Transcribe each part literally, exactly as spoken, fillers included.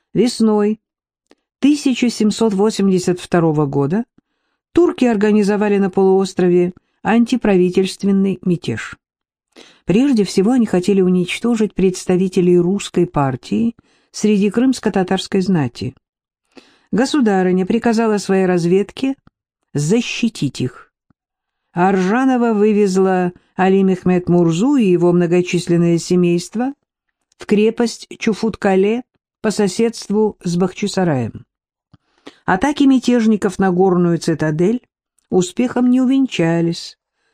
Весной тысяча семьсот восемьдесят второго года турки организовали на полуострове антиправительственный мятеж. Прежде всего они хотели уничтожить представителей русской партии среди крымско-татарской знати. Государыня приказала своей разведке защитить их. Аржанова вывезла Али Мехмед Мурзу и его многочисленное семейство в крепость Чуфут-Кале по соседству с Бахчисараем. Атаки мятежников на горную цитадель успехом не увенчались.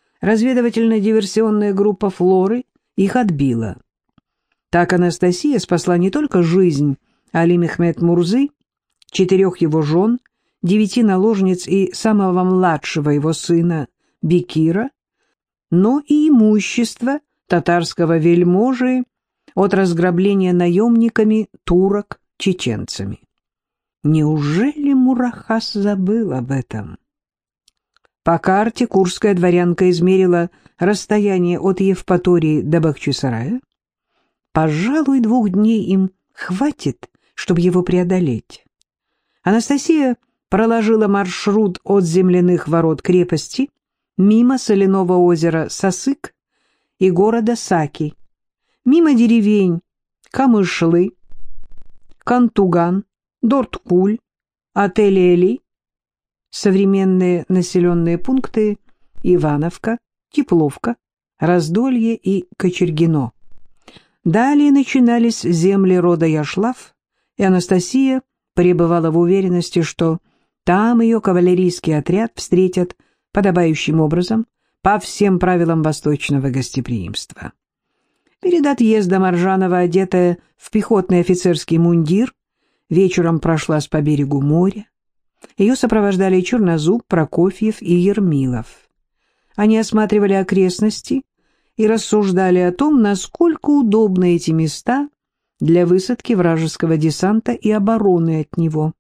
Разведывательно-диверсионная группа «Флоры» их отбила. Так Анастасия спасла не только жизнь Али Мехмед Мурзы, четырех его жен, девяти наложниц и самого младшего его сына Бекира, но и имущество татарского вельможи от разграбления наемниками турок-чеченцами. Неужели Мурахас забыл об этом? По карте курская дворянка измерила расстояние от Евпатории до Бахчисарая. Пожалуй, двух дней им хватит, чтобы его преодолеть. Анастасия проложила маршрут от земляных ворот крепости мимо соляного озера Сасык и города Саки, мимо деревень Камышлы, Кантуган, Дорткуль, Ателели, современные населенные пункты Ивановка, Тепловка, Раздолье и Кочергино. Далее начинались земли рода Яшлав, и Анастасия пребывала в уверенности, что там ее кавалерийский отряд встретят подобающим образом по всем правилам восточного гостеприимства. Перед отъездом Аржанова, одетая в пехотный офицерский мундир, вечером прошлась по берегу моря. Ее сопровождали Чернозуб, Прокофьев и Ермилов. Они осматривали окрестности и рассуждали о том, насколько удобны эти места для высадки вражеского десанта и обороны от него.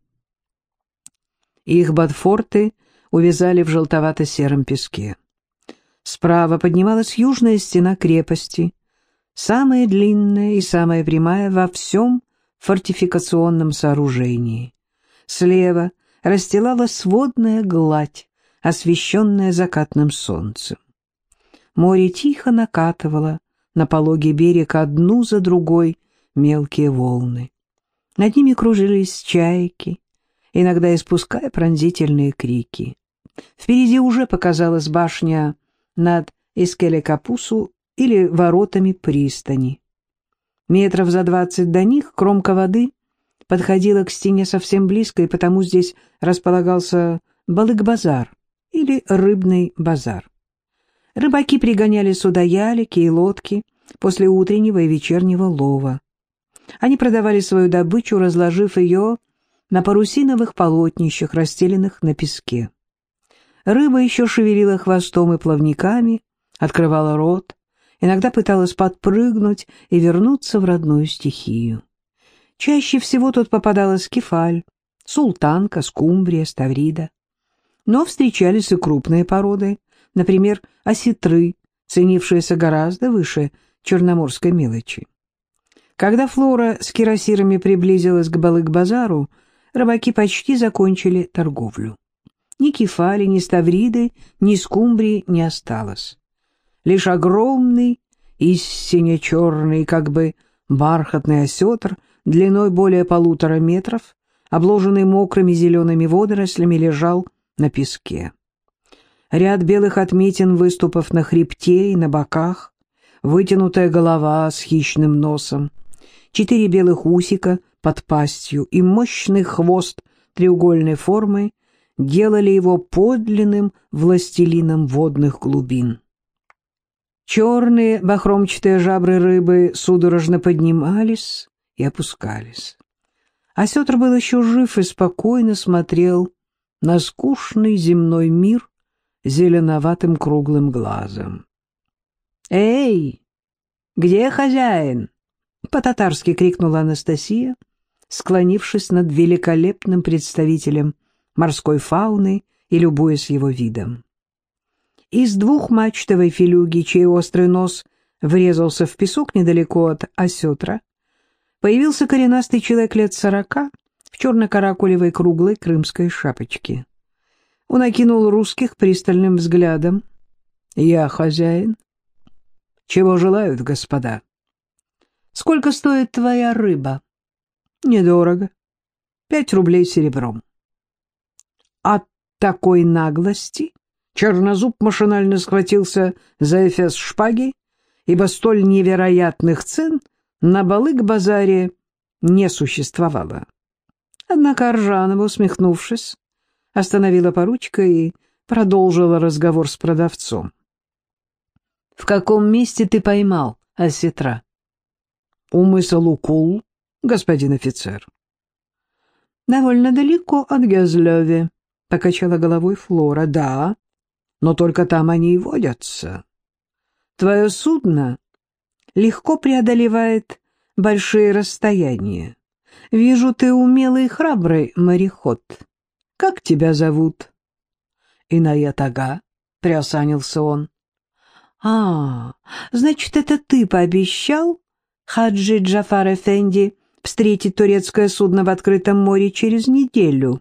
Их ботфорты увязали в желтовато-сером песке. Справа поднималась южная стена крепости, самая длинная и самая прямая во всем фортификационном сооружении. Слева расстилалась сводная гладь, освещенная закатным солнцем. Море тихо накатывало на пологий берег одну за другой мелкие волны. Над ними кружились чайки, иногда испуская пронзительные крики. Впереди уже показалась башня над Искеле-Капусу или воротами пристани. Метров за двадцать до них кромка воды подходила к стене совсем близко, и потому здесь располагался Балык-базар или рыбный базар. Рыбаки пригоняли сюда ялики и лодки после утреннего и вечернего лова. Они продавали свою добычу, разложив ее на парусиновых полотнищах, расстеленных на песке. Рыба еще шевелила хвостом и плавниками, открывала рот, иногда пыталась подпрыгнуть и вернуться в родную стихию. Чаще всего тут попадалась кефаль, султанка, скумбрия, ставрида. Но встречались и крупные породы, например, осетры, ценившиеся гораздо выше черноморской мелочи. Когда Флора с кирасирами приблизилась к Балык-базару, рыбаки почти закончили торговлю. Ни кефали, ни ставриды, ни скумбрии не осталось. Лишь огромный, истинно черный, как бы бархатный осетр, длиной более полутора метров, обложенный мокрыми зелеными водорослями, лежал на песке. Ряд белых отметин выступов на хребте и на боках, вытянутая голова с хищным носом, четыре белых усика под пастью и мощный хвост треугольной формы делали его подлинным властелином водных глубин. Черные бахромчатые жабры рыбы судорожно поднимались и опускались. Осетр был еще жив и спокойно смотрел на скучный земной мир зеленоватым круглым глазом. «Эй, где хозяин?» — по-татарски крикнула Анастасия, склонившись над великолепным представителем морской фауны и любуясь его видом. Из двухмачтовой филюги, чей острый нос врезался в песок недалеко от осетра, появился коренастый человек лет сорока в черно-каракулевой круглой крымской шапочке. Он окинул русских пристальным взглядом. «Я хозяин. Чего желают, господа?» «Сколько стоит твоя рыба?» «Недорого. Пять рублей серебром». От такой наглости Чернозуб машинально схватился за эфес шпаги, ибо столь невероятных цен на балык-базаре не существовало. Однако Аржанова, усмехнувшись, остановила поручика и продолжила разговор с продавцом. «В каком месте ты поймал осетра?» «У мыса Лукул, господин офицер». «Довольно далеко от Гязлёве», — покачала головой Флора. «Да, но только там они и водятся. Твое судно легко преодолевает большие расстояния. Вижу, ты умелый и храбрый мореход. Как тебя зовут?» «Иная Тага», — приосанился он. «А, значит, это ты пообещал, Хаджи Джафар Эфенди, встретить турецкое судно в открытом море через неделю?»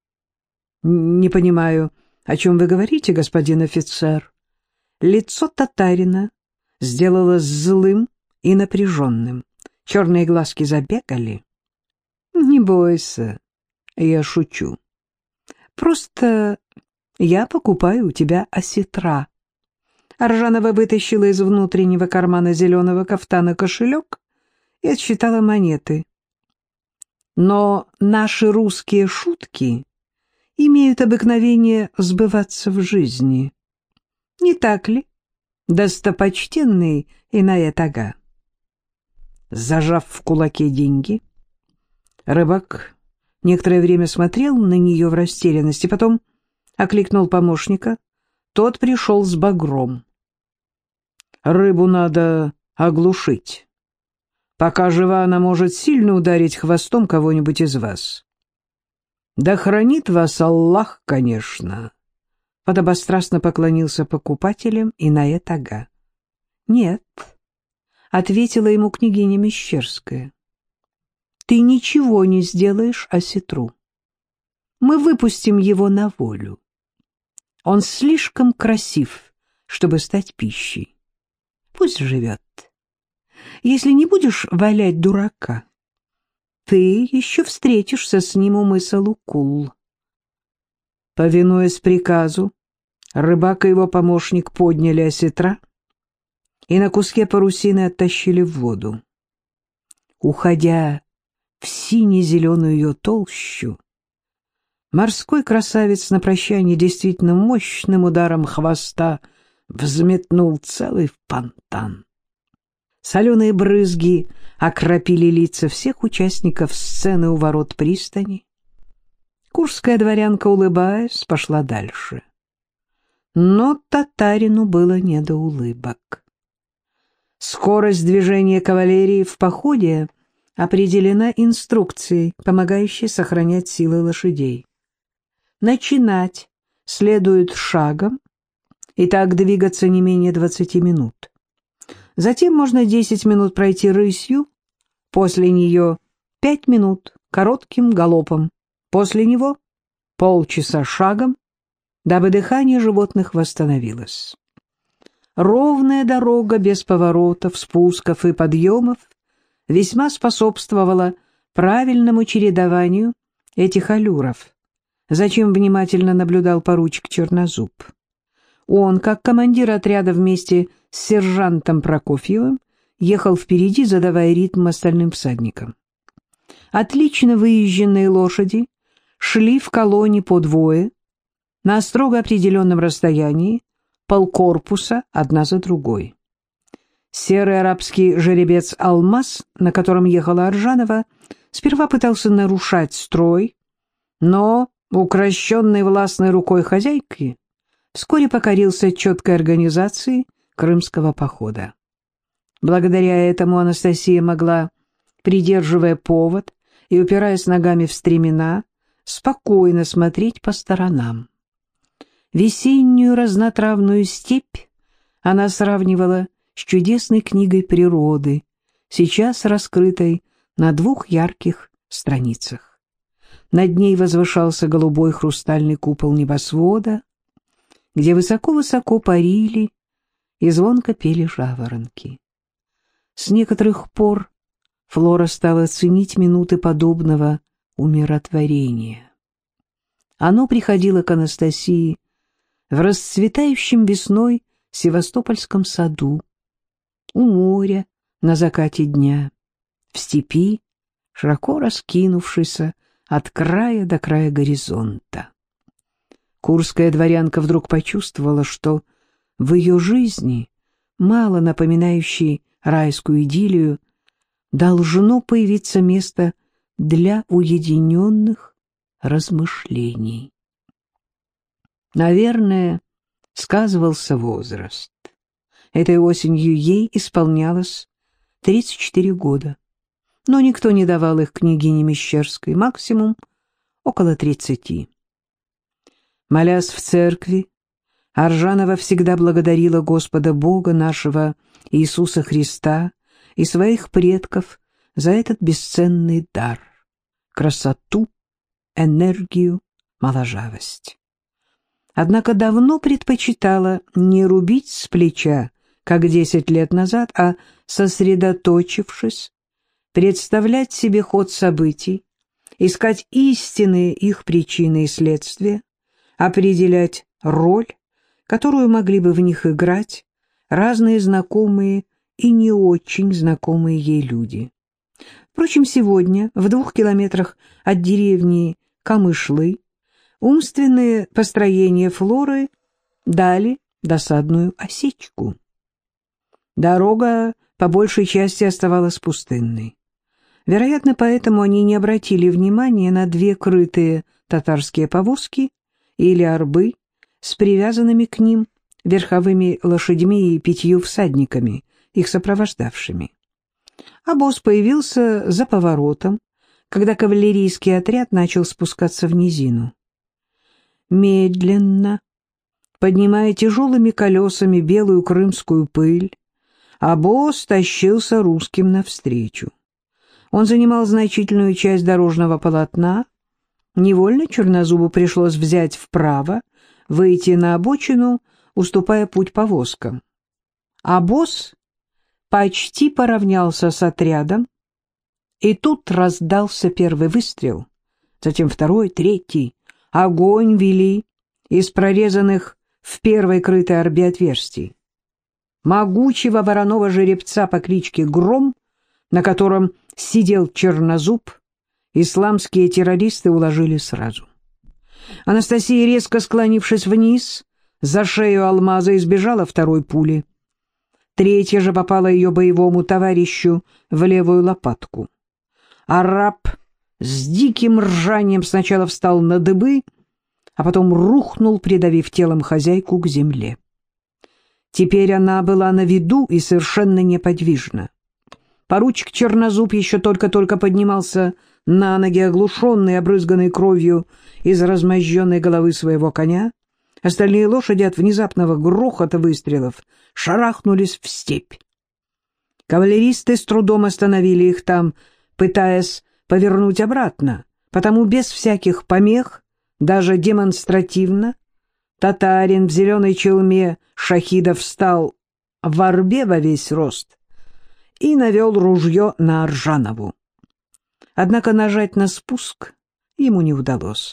«Не понимаю, о чем вы говорите, господин офицер?» Лицо татарина сделалось злым и напряженным. Черные глазки забегали. «Не бойся, я шучу. Просто я покупаю у тебя осетра». Аржанова вытащила из внутреннего кармана зеленого кафтана кошелек и отсчитала монеты. «Но наши русские шутки имеют обыкновение сбываться в жизни. Не так ли, достопочтенный Иная Тага?» Зажав в кулаке деньги, рыбак некоторое время смотрел на нее в растерянности, потом окликнул помощника. Тот пришел с багром. «Рыбу надо оглушить. Пока жива, она может сильно ударить хвостом кого-нибудь из вас. Да хранит вас Аллах, конечно». Подобострастно поклонился покупателям Иная Тага. «Нет», — ответила ему княгиня Мещерская, — «ты ничего не сделаешь осетру. Мы выпустим его на волю. Он слишком красив, чтобы стать пищей. Пусть живет. Если не будешь валять дурака, ты еще встретишься с ним у мыса Лукул». Повинуясь приказу, рыбак и его помощник подняли осетра и на куске парусины оттащили в воду. Уходя в сине-зеленую ее толщу, морской красавец на прощание действительно мощным ударом хвоста взметнул целый фонтан. Соленые брызги окропили лица всех участников сцены у ворот пристани. Курская дворянка, улыбаясь, пошла дальше. Но татарину было не до улыбок. Скорость движения кавалерии в походе определена инструкцией, помогающей сохранять силы лошадей. Начинать следует шагом, и так двигаться не менее двадцати минут. Затем можно десять минут пройти рысью, после нее пять минут коротким галопом, после него полчаса шагом, дабы дыхание животных восстановилось. Ровная дорога без поворотов, спусков и подъемов весьма способствовала правильному чередованию этих аллюров, за чем внимательно наблюдал поручик Чернозуб. Он, как командир отряда вместе с сержантом Прокофьевым, ехал впереди, задавая ритм остальным всадникам. Отлично выезженные лошади шли в колонне по двое, на строго определенном расстоянии, полкорпуса одна за другой. Серый арабский жеребец «Алмаз», на котором ехала Аржанова, сперва пытался нарушать строй, но, укрощенный властной рукой хозяйки, вскоре покорился четкой организации крымского похода. Благодаря этому Анастасия могла, придерживая повод и упираясь ногами в стремена, спокойно смотреть по сторонам. Весеннюю разнотравную степь она сравнивала с чудесной книгой природы, сейчас раскрытой на двух ярких страницах. Над ней возвышался голубой хрустальный купол небосвода, где высоко-высоко парили и звонко пели жаворонки. С некоторых пор Флора стала ценить минуты подобного умиротворения. Оно приходило к Анастасии в расцветающем весной Севастопольском саду, у моря на закате дня, в степи, широко раскинувшейся от края до края горизонта. Курская дворянка вдруг почувствовала, что в ее жизни, мало напоминающей райскую идиллию, должно появиться место для уединенных размышлений. Наверное, сказывался возраст. Этой осенью ей исполнялось тридцать четыре года, но никто не давал их княгине Мещерской, максимум около тридцати. Молясь в церкви, Аржанова всегда благодарила Господа Бога нашего Иисуса Христа и своих предков за этот бесценный дар — красоту, энергию, моложавость. Однако давно предпочитала не рубить с плеча, как десять лет назад, а, сосредоточившись, представлять себе ход событий, искать истинные их причины и следствия, определять роль, которую могли бы в них играть разные знакомые и не очень знакомые ей люди. Впрочем, сегодня, в двух километрах от деревни Камышлы, умственные построения Флоры дали досадную осечку. Дорога по большей части оставалась пустынной. Вероятно, поэтому они не обратили внимания на две крытые татарские повозки или арбы с привязанными к ним верховыми лошадьми и пятью всадниками, их сопровождавшими. Обоз появился за поворотом, когда кавалерийский отряд начал спускаться в низину. Медленно, поднимая тяжелыми колесами белую крымскую пыль, обоз тащился русским навстречу. Он занимал значительную часть дорожного полотна. Невольно Чернозубу пришлось взять вправо, выйти на обочину, уступая путь повозкам. Обоз почти поравнялся с отрядом, и тут раздался первый выстрел, затем второй, третий. Огонь вели из прорезанных в первой крытой арбе отверстий. Могучего вороного жеребца по кличке Гром, на котором сидел Чернозуб, исламские террористы уложили сразу. Анастасия, резко склонившись вниз, за шею алмаза избежала второй пули. Третья же попала ее боевому товарищу в левую лопатку. Араб с диким ржанием сначала встал на дыбы, а потом рухнул, придавив телом хозяйку к земле. Теперь она была на виду и совершенно неподвижна. Поручик Чернозуб еще только-только поднимался на ноги, оглушенный, обрызганный кровью из размозженной головы своего коня. Остальные лошади от внезапного грохота выстрелов шарахнулись в степь. Кавалеристы с трудом остановили их там, пытаясь повернуть обратно, потому без всяких помех, даже демонстративно, татарин в зеленой челме шахида встал в арбе во весь рост и навел ружье на Аржанову. Однако нажать на спуск ему не удалось.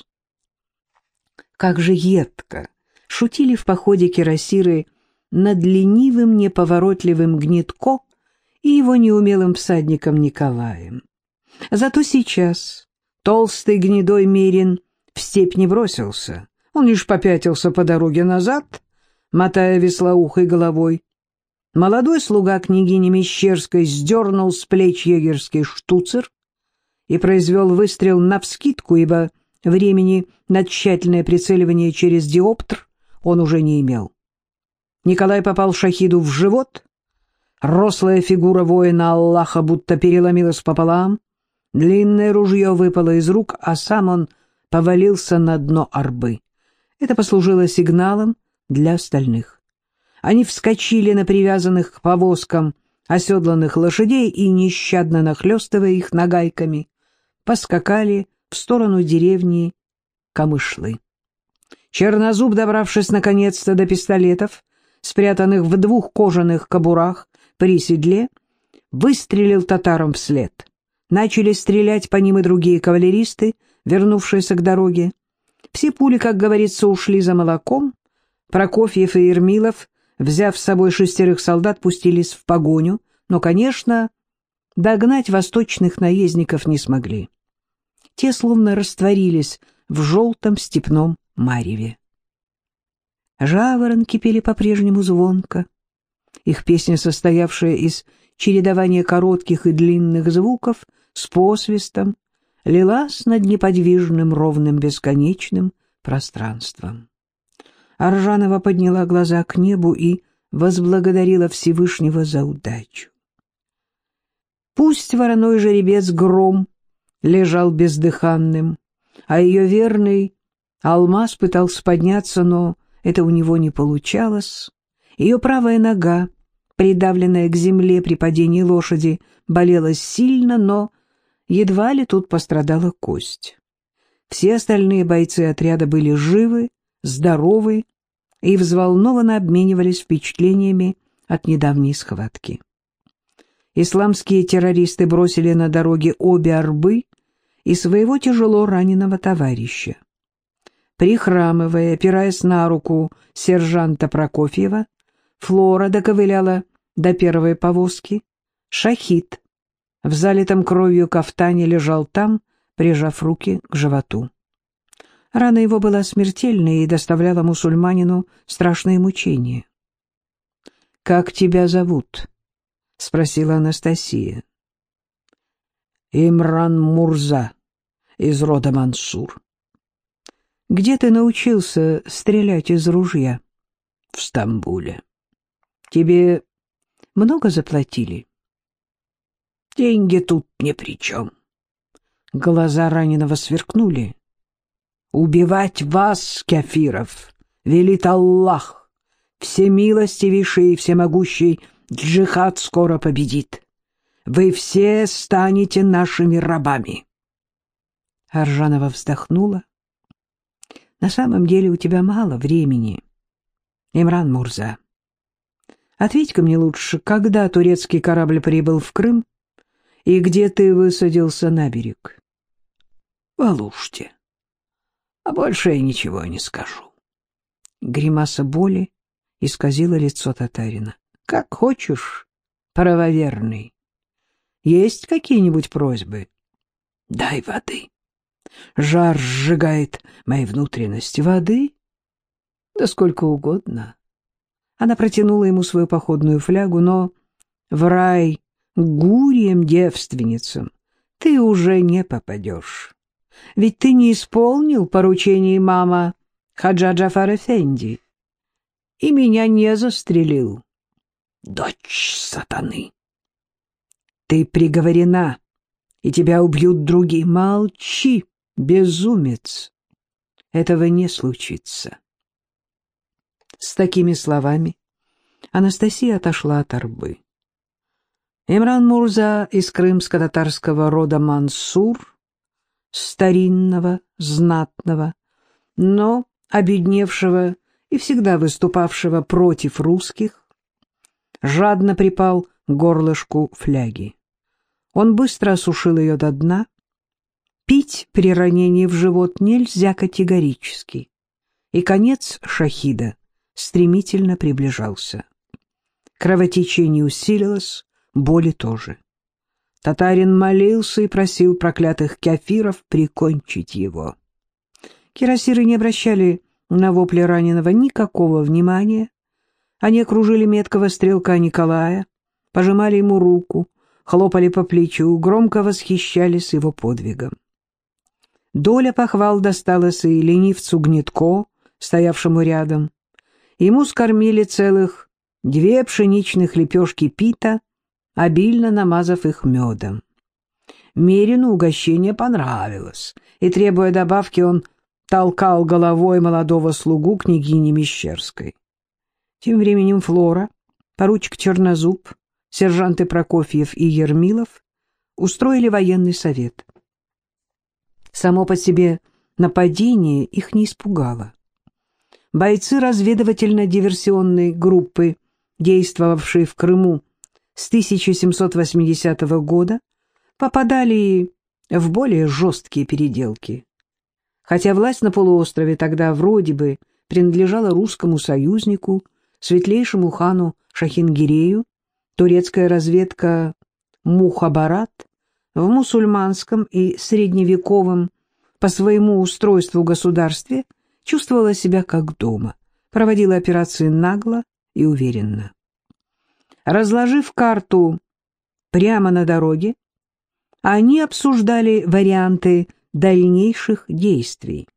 Как же едко шутили в походе кирасиры над ленивым, неповоротливым Гнетко и его неумелым всадником Николаем. Зато сейчас толстый гнедой Мерин в степь не бросился, он лишь попятился по дороге назад, мотая веслоухой головой. Молодой слуга княгини Мещерской сдернул с плеч егерский штуцер и произвел выстрел навскидку, ибо времени на тщательное прицеливание через диоптр он уже не имел. Николай попал шахиду в живот, рослая фигура воина Аллаха будто переломилась пополам, длинное ружье выпало из рук, а сам он повалился на дно арбы. Это послужило сигналом для остальных. Они вскочили на привязанных к повозкам оседланных лошадей и, нещадно нахлёстывая их нагайками, поскакали в сторону деревни Камышлы. Чернозуб, добравшись наконец-то до пистолетов, спрятанных в двух кожаных кобурах при седле, выстрелил татарам вслед. Начали стрелять по ним и другие кавалеристы, вернувшиеся к дороге. Все пули, как говорится, ушли за молоком. Прокофьев и Ермилов, взяв с собой шестерых солдат, пустились в погоню, но, конечно, догнать восточных наездников не смогли. Те словно растворились в желтом степном мареве. Жаворонки пели по-прежнему звонко. Их песня, состоявшая из чередования коротких и длинных звуков с посвистом, лилась над неподвижным, ровным, бесконечным пространством. Аржанова подняла глаза к небу и возблагодарила Всевышнего за удачу. Пусть вороной жеребец Гром лежал бездыханным, а ее верный Алмаз пытался подняться, но это у него не получалось. Ее правая нога, придавленная к земле при падении лошади, болела сильно, но едва ли тут пострадала кость. Все остальные бойцы отряда были живы, здоровы и взволнованно обменивались впечатлениями от недавней схватки. Исламские террористы бросили на дороге обе арбы и своего тяжело раненого товарища. Прихрамывая, опираясь на руку сержанта Прокофьева, Флора доковыляла до первой повозки. Шахид в залитом кровью кафтане лежал там, прижав руки к животу. Рана его была смертельной и доставляла мусульманину страшные мучения. «Как тебя зовут?» — спросила Анастасия. «Имран Мурза, из рода Мансур». «Где ты научился стрелять из ружья?» «В Стамбуле». «Тебе много заплатили?» «Деньги тут ни при чем». Глаза раненого сверкнули. «Убивать вас, кафиров, велит Аллах, всемилостивейший и всемогущий джихад скоро победит. Вы все станете нашими рабами». Аржанова вздохнула. «На самом деле у тебя мало времени, Имран Мурза. Ответь-ка мне лучше, когда турецкий корабль прибыл в Крым и где ты высадился на берег?» «В Алуште. А больше я ничего не скажу». Гримаса боли исказила лицо татарина. «Как хочешь, правоверный. Есть какие-нибудь просьбы?» «Дай воды. Жар сжигает мои внутренности». «Воды? Да сколько угодно». Она протянула ему свою походную флягу, но в рай гурьям-девственницам ты уже не попадешь. Ведь ты не исполнил поручение имама Хаджа Джафар Эфенди и меня не застрелил. Дочь сатаны! Ты приговорена, и тебя убьют другие. Молчи, безумец! Этого не случится. С такими словами Анастасия отошла от арбы. Имран Мурза из крымско-татарского рода Мансур, старинного, знатного, но обедневшего и всегда выступавшего против русских, жадно припал к горлышку фляги. Он быстро осушил ее до дна. Пить при ранении в живот нельзя категорически, и конец шахида стремительно приближался. Кровотечение усилилось, боли тоже. Татарин молился и просил проклятых кафиров прикончить его. Кирасиры не обращали на вопли раненого никакого внимания. Они окружили меткого стрелка Николая, пожимали ему руку, хлопали по плечу, громко восхищались его подвигом. Доля похвал досталась и ленивцу Гнетко, стоявшему рядом. Ему скормили целых две пшеничных лепешки пита, обильно намазав их медом. Мерину угощение понравилось, и, требуя добавки, он толкал головой молодого слугу княгини Мещерской. Тем временем Флора, поручик Чернозуб, сержанты Прокофьев и Ермилов устроили военный совет. Само по себе нападение их не испугало. Бойцы разведывательно-диверсионной группы, действовавшие в Крыму с тысяча семьсот восьмидесятого года, попадали в более жесткие переделки. Хотя власть на полуострове тогда вроде бы принадлежала русскому союзнику, светлейшему хану Шахингирею, турецкая разведка Мухабарат в мусульманском и средневековом по своему устройству государстве чувствовала себя как дома, проводила операции нагло и уверенно. Разложив карту прямо на дороге, они обсуждали варианты дальнейших действий.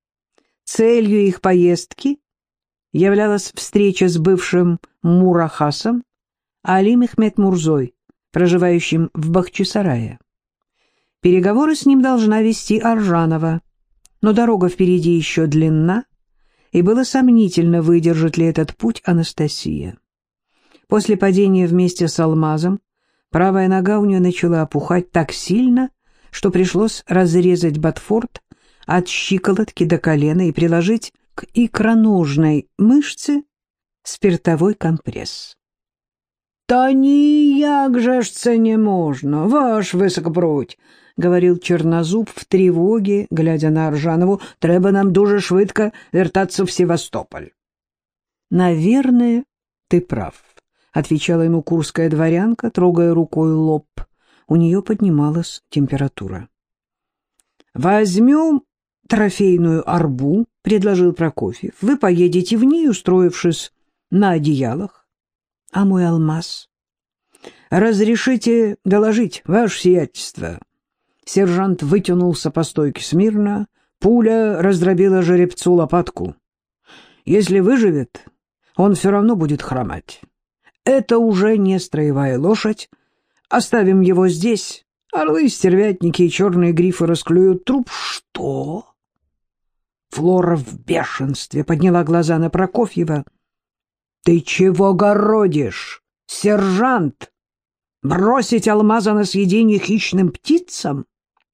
Целью их поездки являлась встреча с бывшим Мурахасом Али Мехмед Мурзой, проживающим в Бахчисарае. Переговоры с ним должна вести Аржанова, но дорога впереди еще длинна, и было сомнительно, выдержит ли этот путь Анастасия. После падения вместе с Алмазом правая нога у нее начала опухать так сильно, что пришлось разрезать ботфорт от щиколотки до колена и приложить к икроножной мышце спиртовой компресс. — Та ніяк же ж це не можна, ваш високобродь, — говорил Чернозуб в тревоге, глядя на Аржанову, — треба нам дуже швидко вертаться в Севастополь. — Наверное, ты прав, — отвечала ему курская дворянка, трогая рукой лоб. У нее поднималась температура. — Возьмем трофейную арбу, — предложил Прокофьев. — Вы поедете в ней, устроившись на одеялах. — А мой алмаз? — Разрешите доложить, ваше сиятельство. Сержант вытянулся по стойке смирно. Пуля раздробила жеребцу лопатку. Если выживет, он все равно будет хромать. Это уже не строевая лошадь. Оставим его здесь. Орлы, стервятники и черные грифы расклюют труп. Что? Флора в бешенстве подняла глаза на Прокофьева. Ты чего городишь, сержант? Бросить алмаза на съедение хищным птицам?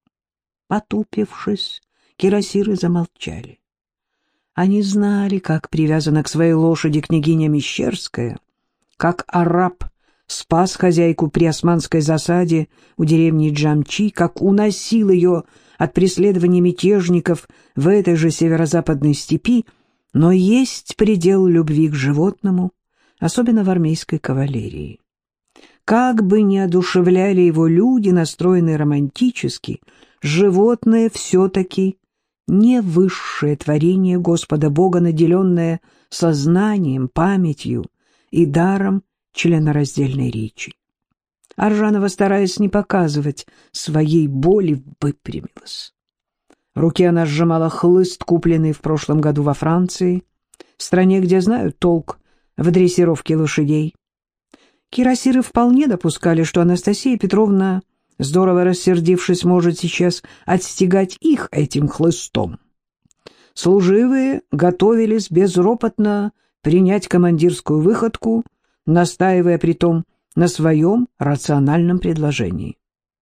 Потупившись, кирасиры замолчали. Они знали, как привязана к своей лошади княгиня Мещерская, как араб спас хозяйку при османской засаде у деревни Джамчи, как уносил ее от преследования мятежников в этой же северо-западной степи, но есть предел любви к животному, особенно в армейской кавалерии. Как бы ни одушевляли его люди, настроенные романтически, животное все-таки не высшее творение Господа Бога, наделенное сознанием, памятью и даром членораздельной речи. Аржанова, стараясь не показывать своей боли, выпрямилась. В руке она сжимала хлыст, купленный в прошлом году во Франции, стране, где знают толк в дрессировке лошадей. Кирасиры вполне допускали, что Анастасия Петровна, здорово рассердившись, может сейчас отстегать их этим хлыстом. Служивые готовились безропотно принять командирскую выходку, настаивая притом на своем рациональном предложении.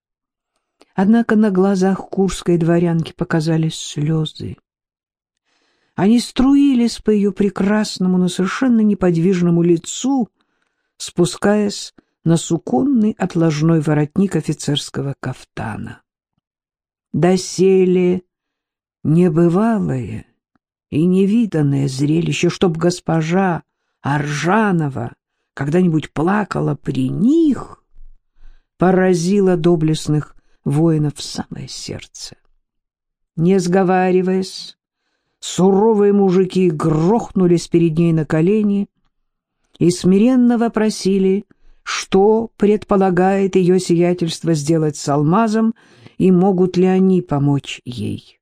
Однако на глазах курской дворянки показались слезы. Они струились по ее прекрасному, но совершенно неподвижному лицу, спускаясь на суконный отложной воротник офицерского кафтана. Доселе небывалое и невиданное зрелище, чтоб госпожа Аржанова когда-нибудь плакала при них, поразило доблестных воинов в самое сердце. Не сговариваясь, суровые мужики грохнулись перед ней на колени и смиренно вопросили, что предполагает ее сиятельство сделать с алмазом и могут ли они помочь ей.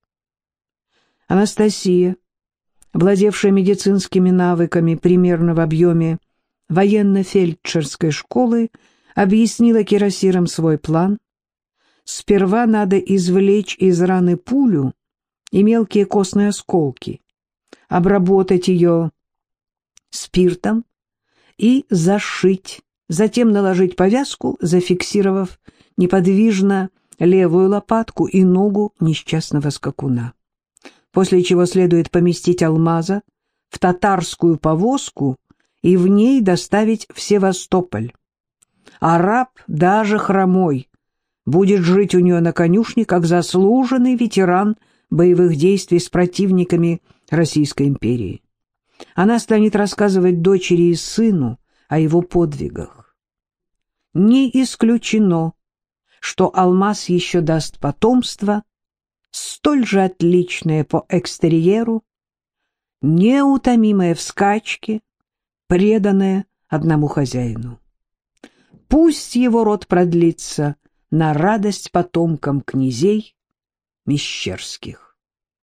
Анастасия, владевшая медицинскими навыками примерно в объеме военно-фельдшерской школы, объяснила кирасирам свой план. Сперва надо извлечь из раны пулю и мелкие костные осколки, обработать ее спиртом и зашить затем наложить повязку, зафиксировав неподвижно левую лопатку и ногу несчастного скакуна. После чего следует поместить Алмаза в татарскую повозку и в ней доставить в Севастополь. А раб, даже хромой, будет жить у нее на конюшне, как заслуженный ветеран боевых действий с противниками Российской империи. Она станет рассказывать дочери и сыну о его подвигах. Не исключено, что Алмаз еще даст потомство, столь же отличное по экстерьеру, неутомимое в скачке, преданное одному хозяину. Пусть его род продлится на радость потомкам князей Мещерских.